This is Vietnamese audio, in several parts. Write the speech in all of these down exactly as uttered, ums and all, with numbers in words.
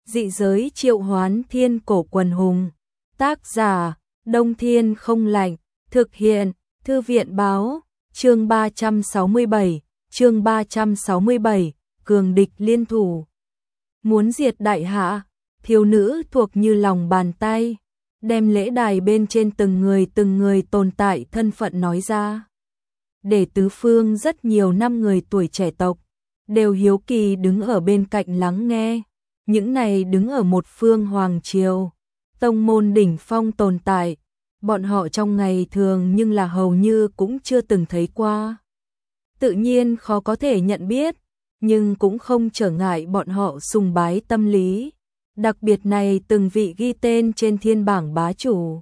Dị giới triệu hoán thiên cổ quần hùng. Tác giả, Đông Thiên không lạnh. Thực hiện, Thư viện báo. Chương ba trăm sáu mươi bảy, chương ba trăm sáu mươi bảy, cường địch liên thủ. Muốn diệt đại hạ, thiếu nữ thuộc như lòng bàn tay, đem lễ đài bên trên từng người từng người tồn tại thân phận nói ra. Để tứ phương rất nhiều năm người tuổi trẻ tộc, đều hiếu kỳ đứng ở bên cạnh lắng nghe. Những này đứng ở một phương hoàng triều, tông môn đỉnh phong tồn tại, bọn họ trong ngày thường nhưng là hầu như cũng chưa từng thấy qua. Tự nhiên khó có thể nhận biết, nhưng cũng không trở ngại bọn họ sùng bái tâm lý. Đặc biệt này từng vị ghi tên trên thiên bảng bá chủ.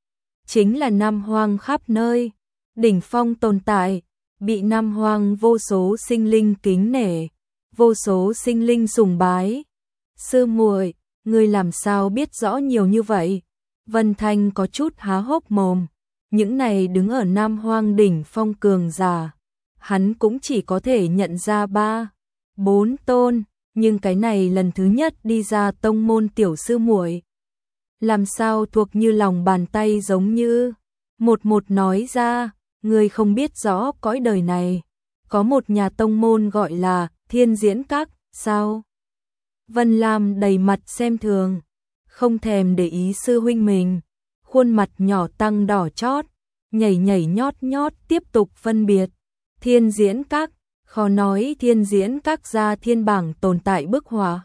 Chính là Nam Hoang khắp nơi, đỉnh phong tồn tại, bị Nam Hoang vô số sinh linh kính nể, vô số sinh linh sùng bái. Sư muội, ngươi làm sao biết rõ nhiều như vậy? Vân Thanh có chút há hốc mồm, những này đứng ở Nam Hoang đỉnh phong cường giả, hắn cũng chỉ có thể nhận ra ba, bốn tôn, nhưng cái này lần thứ nhất đi ra tông môn tiểu sư muội, làm sao thuộc như lòng bàn tay giống như. Một một nói ra, ngươi không biết rõ cõi đời này, có một nhà tông môn gọi là Thiên Diễn Các, sao? Vân Lam đầy mặt xem thường, không thèm để ý sư huynh mình, khuôn mặt nhỏ tăng đỏ chót, nhảy nhảy nhót nhót tiếp tục phân biệt. Thiên Diễn Các, khó nói Thiên Diễn Các ra thiên bảng tồn tại bức họa.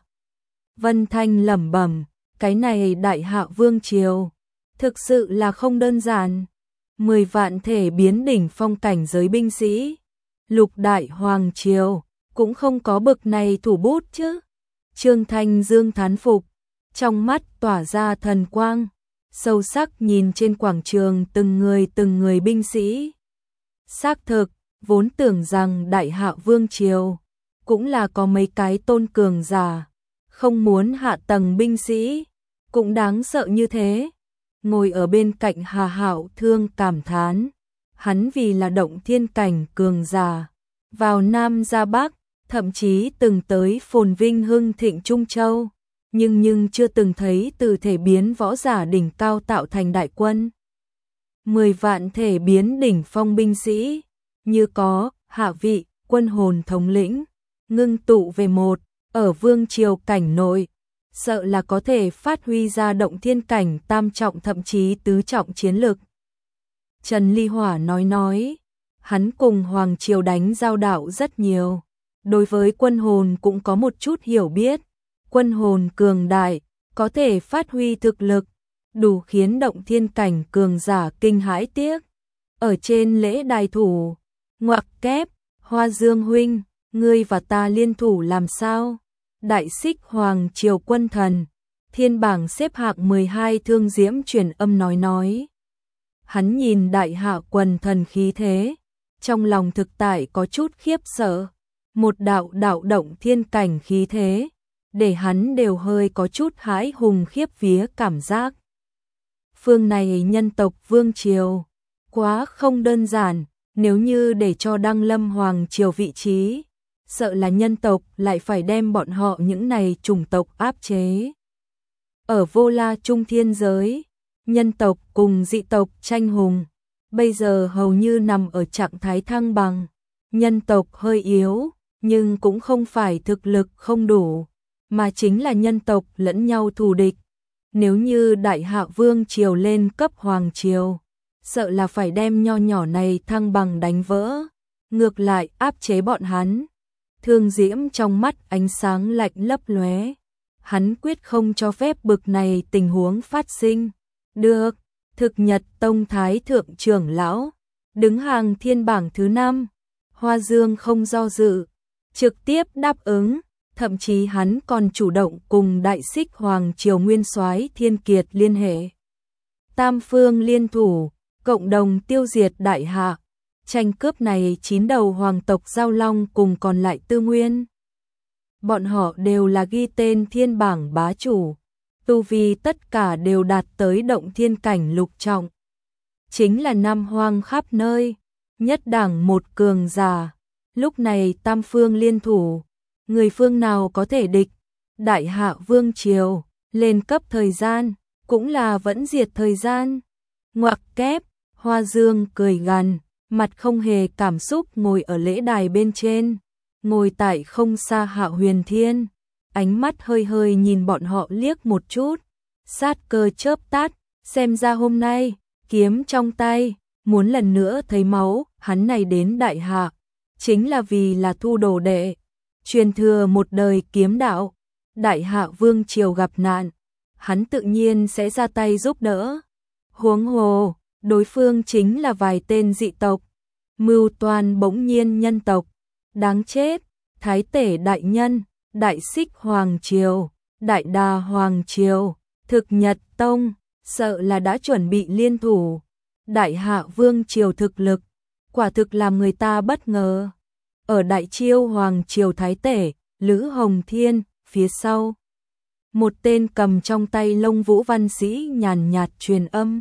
Vân Thanh lẩm bẩm, cái này đại hạ vương triều, thực sự là không đơn giản. Mười vạn thể biến đỉnh phong cảnh giới binh sĩ, lục đại hoàng triều, cũng không có bực này thủ bút chứ. Trương Thanh Dương thán phục, trong mắt tỏa ra thần quang, sâu sắc nhìn trên quảng trường từng người từng người binh sĩ. Xác thực, vốn tưởng rằng đại hạ vương triều cũng là có mấy cái tôn cường giả, không muốn hạ tầng binh sĩ cũng đáng sợ như thế. Ngồi ở bên cạnh Hà Hạo Thương cảm thán, hắn vì là động thiên cảnh cường giả, vào Nam ra Bắc, thậm chí từng tới phồn vinh hưng thịnh Trung Châu, nhưng nhưng chưa từng thấy từ thể biến võ giả đỉnh cao tạo thành đại quân. Mười vạn thể biến đỉnh phong binh sĩ, như có hạ vị quân hồn thống lĩnh, ngưng tụ về một, ở vương triều cảnh nội, sợ là có thể phát huy ra động thiên cảnh tam trọng thậm chí tứ trọng chiến lực. Trần Ly Hỏa nói nói, hắn cùng hoàng triều đánh giao đạo rất nhiều, đối với quân hồn cũng có một chút hiểu biết. Quân hồn cường đại, có thể phát huy thực lực, đủ khiến động thiên cảnh cường giả kinh hãi tiếc. Ở trên lễ đài thủ, ngoặc kép, Hoa Dương huynh, ngươi và ta liên thủ làm sao? Đại xích hoàng triều quân thần, thiên bảng xếp hạng mười hai Thương Diễm truyền âm nói nói. Hắn nhìn đại hạ quần thần khí thế, trong lòng thực tại có chút khiếp sợ. Một đạo đạo động thiên cảnh khí thế, để hắn đều hơi có chút hãi hùng khiếp vía cảm giác. Phương này nhân tộc vương triều, quá không đơn giản, nếu như để cho Đăng Lâm hoàng triều vị trí, sợ là nhân tộc lại phải đem bọn họ những này chủng tộc áp chế. Ở Vô La Trung thiên giới, nhân tộc cùng dị tộc tranh hùng, bây giờ hầu như nằm ở trạng thái thăng bằng. Nhân tộc hơi yếu, nhưng cũng không phải thực lực không đủ, mà chính là nhân tộc lẫn nhau thù địch. Nếu như đại hạ vương triều lên cấp hoàng triều, sợ là phải đem nho nhỏ này thăng bằng đánh vỡ, ngược lại áp chế bọn hắn. Thương Diễm trong mắt ánh sáng lạnh lấp lóe, hắn quyết không cho phép bực này tình huống phát sinh. Được, Thực Nhật Tông Thái thượng trưởng lão, đứng hàng thiên bảng thứ năm, Hoa Dương không do dự, trực tiếp đáp ứng, thậm chí hắn còn chủ động cùng đại xích hoàng triều nguyên soái Thiên Kiệt liên hệ. Tam phương liên thủ, cộng đồng tiêu diệt đại hạ, tranh cướp này chín đầu hoàng tộc Giao Long cùng còn lại tư nguyên. Bọn họ đều là ghi tên thiên bảng bá chủ, tu vi tất cả đều đạt tới động thiên cảnh lục trọng. Chính là Nam Hoang khắp nơi, nhất đẳng một cường giả. Lúc này tam phương liên thủ, người phương nào có thể địch, Đại Hạ Vương Triều, lên cấp thời gian, cũng là vẫn diệt thời gian. Ngoặc kép, Hoa Dương cười gằn, mặt không hề cảm xúc ngồi ở lễ đài bên trên, ngồi tại không xa Hạ Huyền Thiên, ánh mắt hơi hơi nhìn bọn họ liếc một chút, sát cơ chớp tắt, xem ra hôm nay, kiếm trong tay, muốn lần nữa thấy máu, hắn này đến Đại Hạ, chính là vì là thu đồ đệ, truyền thừa một đời kiếm đạo. Đại Hạ Vương Triều gặp nạn, hắn tự nhiên sẽ ra tay giúp đỡ. Huống hồ, đối phương chính là vài tên dị tộc, mưu toan bỗng nhiên nhân tộc. Đáng chết, Thái Tể Đại Nhân, Đại Xích Hoàng Triều, Đại Đà Hoàng Triều, Thực Nhật Tông, sợ là đã chuẩn bị liên thủ. Đại Hạ Vương Triều thực lực, quả thực làm người ta bất ngờ. Ở Đại Chiêu Hoàng Triều Thái Tể, Lữ Hồng Thiên, phía sau. Một tên cầm trong tay lông vũ văn sĩ nhàn nhạt truyền âm.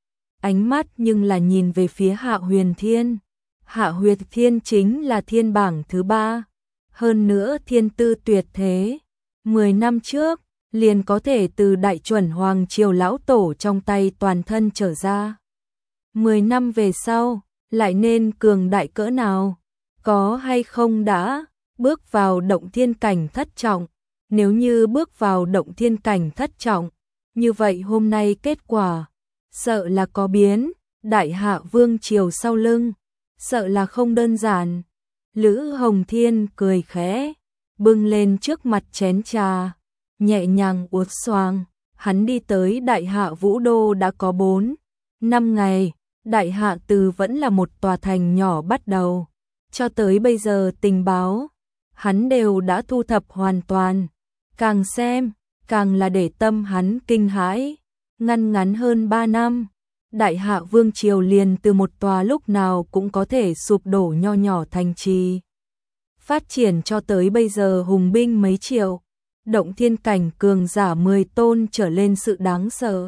Ánh mắt nhưng là nhìn về phía Hạ Huyền Thiên. Hạ Huyền Thiên chính là thiên bảng thứ ba. Hơn nữa thiên tư tuyệt thế. Mười năm trước, liền có thể từ đại chuẩn Hoàng Triều lão tổ trong tay toàn thân trở ra. Mười năm về sau, lại nên cường đại cỡ nào? Có hay không đã bước vào động thiên cảnh thất trọng? Nếu như bước vào động thiên cảnh thất trọng, như vậy hôm nay kết quả, sợ là có biến. Đại Hạ Vương Triều sau lưng, sợ là không đơn giản. Lữ Hồng Thiên cười khẽ, bưng lên trước mặt chén trà, nhẹ nhàng uống xoàng. Hắn đi tới Đại Hạ Vũ Đô đã có bốn năm ngày. Đại Hạ từ vẫn là một tòa thành nhỏ bắt đầu, cho tới bây giờ tình báo, hắn đều đã thu thập hoàn toàn. Càng xem, càng là để tâm hắn kinh hãi. Ngăn ngắn hơn ba năm, Đại Hạ Vương Triều liền từ một tòa lúc nào cũng có thể sụp đổ nho nhỏ thành trì, phát triển cho tới bây giờ hùng binh mấy triệu, động thiên cảnh cường giả mười tôn trở lên sự đáng sợ.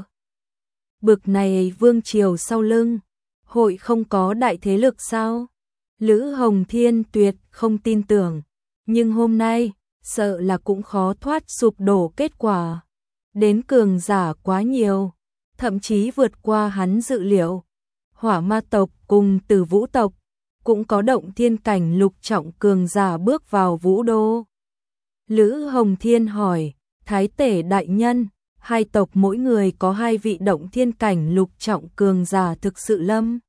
Bực này Vương Triều sau lưng, hội không có đại thế lực sao? Lữ Hồng Thiên tuyệt không tin tưởng, nhưng hôm nay, sợ là cũng khó thoát sụp đổ kết quả. Đến cường giả quá nhiều, thậm chí vượt qua hắn dự liệu. Hỏa ma tộc cùng Tử Vũ tộc, cũng có động thiên cảnh lục trọng cường giả bước vào Vũ Đô. Lữ Hồng Thiên hỏi, Thái Tể Đại Nhân, hai tộc mỗi người có hai vị động thiên cảnh lục trọng cường giả thực sự lâm?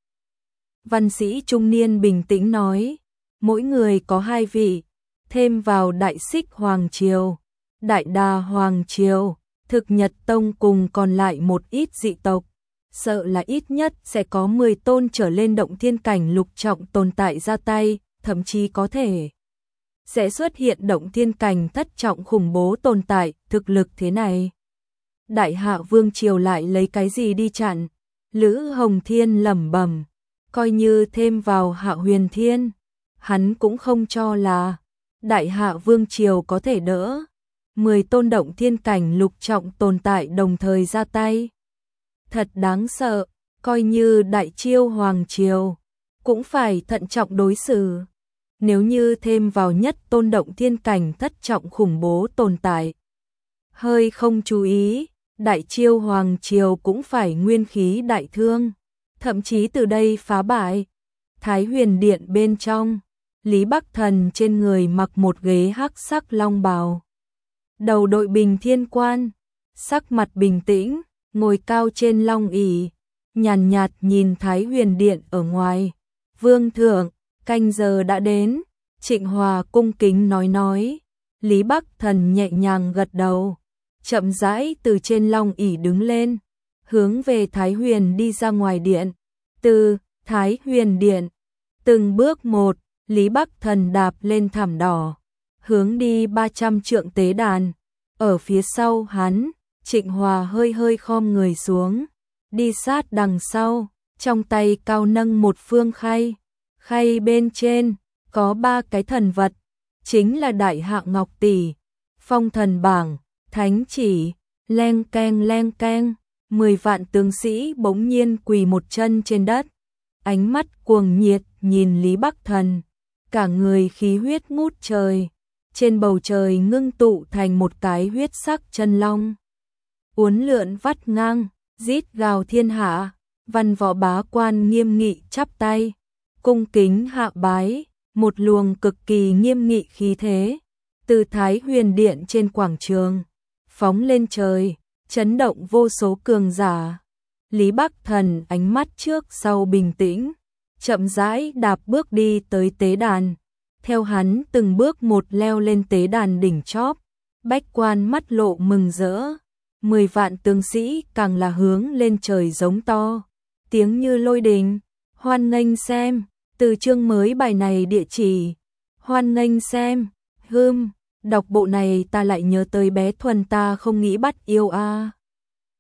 Văn sĩ trung niên bình tĩnh nói, mỗi người có hai vị, thêm vào Đại Xích Hoàng Triều, Đại Đà Hoàng Triều, Thực Nhật Tông cùng còn lại một ít dị tộc, sợ là ít nhất sẽ có mười tôn trở lên động thiên cảnh lục trọng tồn tại ra tay, thậm chí có thể sẽ xuất hiện động thiên cảnh thất trọng khủng bố tồn tại. Thực lực thế này, Đại Hạ Vương Triều lại lấy cái gì đi chặn? Lữ Hồng Thiên lẩm bẩm, coi như thêm vào Hạ Huyền Thiên, hắn cũng không cho là Đại Hạ Vương Triều có thể đỡ. Mười tôn động thiên cảnh lục trọng tồn tại đồng thời ra tay, thật đáng sợ. Coi như Đại Chiêu Hoàng Triều, cũng phải thận trọng đối xử. Nếu như thêm vào nhất tôn động thiên cảnh thất trọng khủng bố tồn tại, hơi không chú ý, Đại Chiêu Hoàng Triều cũng phải nguyên khí đại thương, thậm chí từ đây phá bại. Thái Huyền Điện bên trong, Lý Bắc Thần trên người mặc một ghế hắc sắc long bào, đầu đội bình thiên quan, sắc mặt bình tĩnh, ngồi cao trên long ỷ, nhàn nhạt nhìn Thái Huyền Điện ở ngoài. Vương thượng, canh giờ đã đến. Trịnh Hòa cung kính nói nói. Lý Bắc Thần nhẹ nhàng gật đầu, chậm rãi từ trên long ỷ đứng lên, hướng về Thái Huyền đi ra ngoài điện. Từ Thái Huyền Điện, từng bước một, Lý Bắc Thần đạp lên thảm đỏ, hướng đi ba trăm trượng tế đàn. Ở phía sau hắn, Trịnh Hòa hơi hơi khom người xuống, đi sát đằng sau, trong tay cao nâng một phương khay. Khay bên trên có ba cái thần vật, chính là Đại Hạ Ngọc Tỷ, Phong Thần Bảng, Thánh Chỉ. Leng keng leng keng, mười vạn tướng sĩ bỗng nhiên quỳ một chân trên đất, ánh mắt cuồng nhiệt nhìn Lý Bắc Thần, cả người khí huyết ngút trời. trên bầu trời ngưng tụ thành một cái huyết sắc chân long. Uốn lượn vắt ngang, rít gào thiên hạ, văn võ bá quan nghiêm nghị chắp tay, cung kính hạ bái, một luồng cực kỳ nghiêm nghị khí thế, từ Thái Huyền Điện trên quảng trường, phóng lên trời, chấn động vô số cường giả. Lý Bắc Thần ánh mắt trước sau bình tĩnh, chậm rãi đạp bước đi tới tế đàn, theo hắn từng bước một leo lên tế đàn đỉnh chóp, bách quan mắt lộ mừng rỡ, mười vạn tướng sĩ càng là hướng lên trời giống to, tiếng như lôi đình, hoan nghênh xem, từ chương mới bài này địa chỉ, hoan nghênh xem, hưm, đọc bộ này ta lại nhớ tới bé Thuần ta không nghĩ bắt yêu a.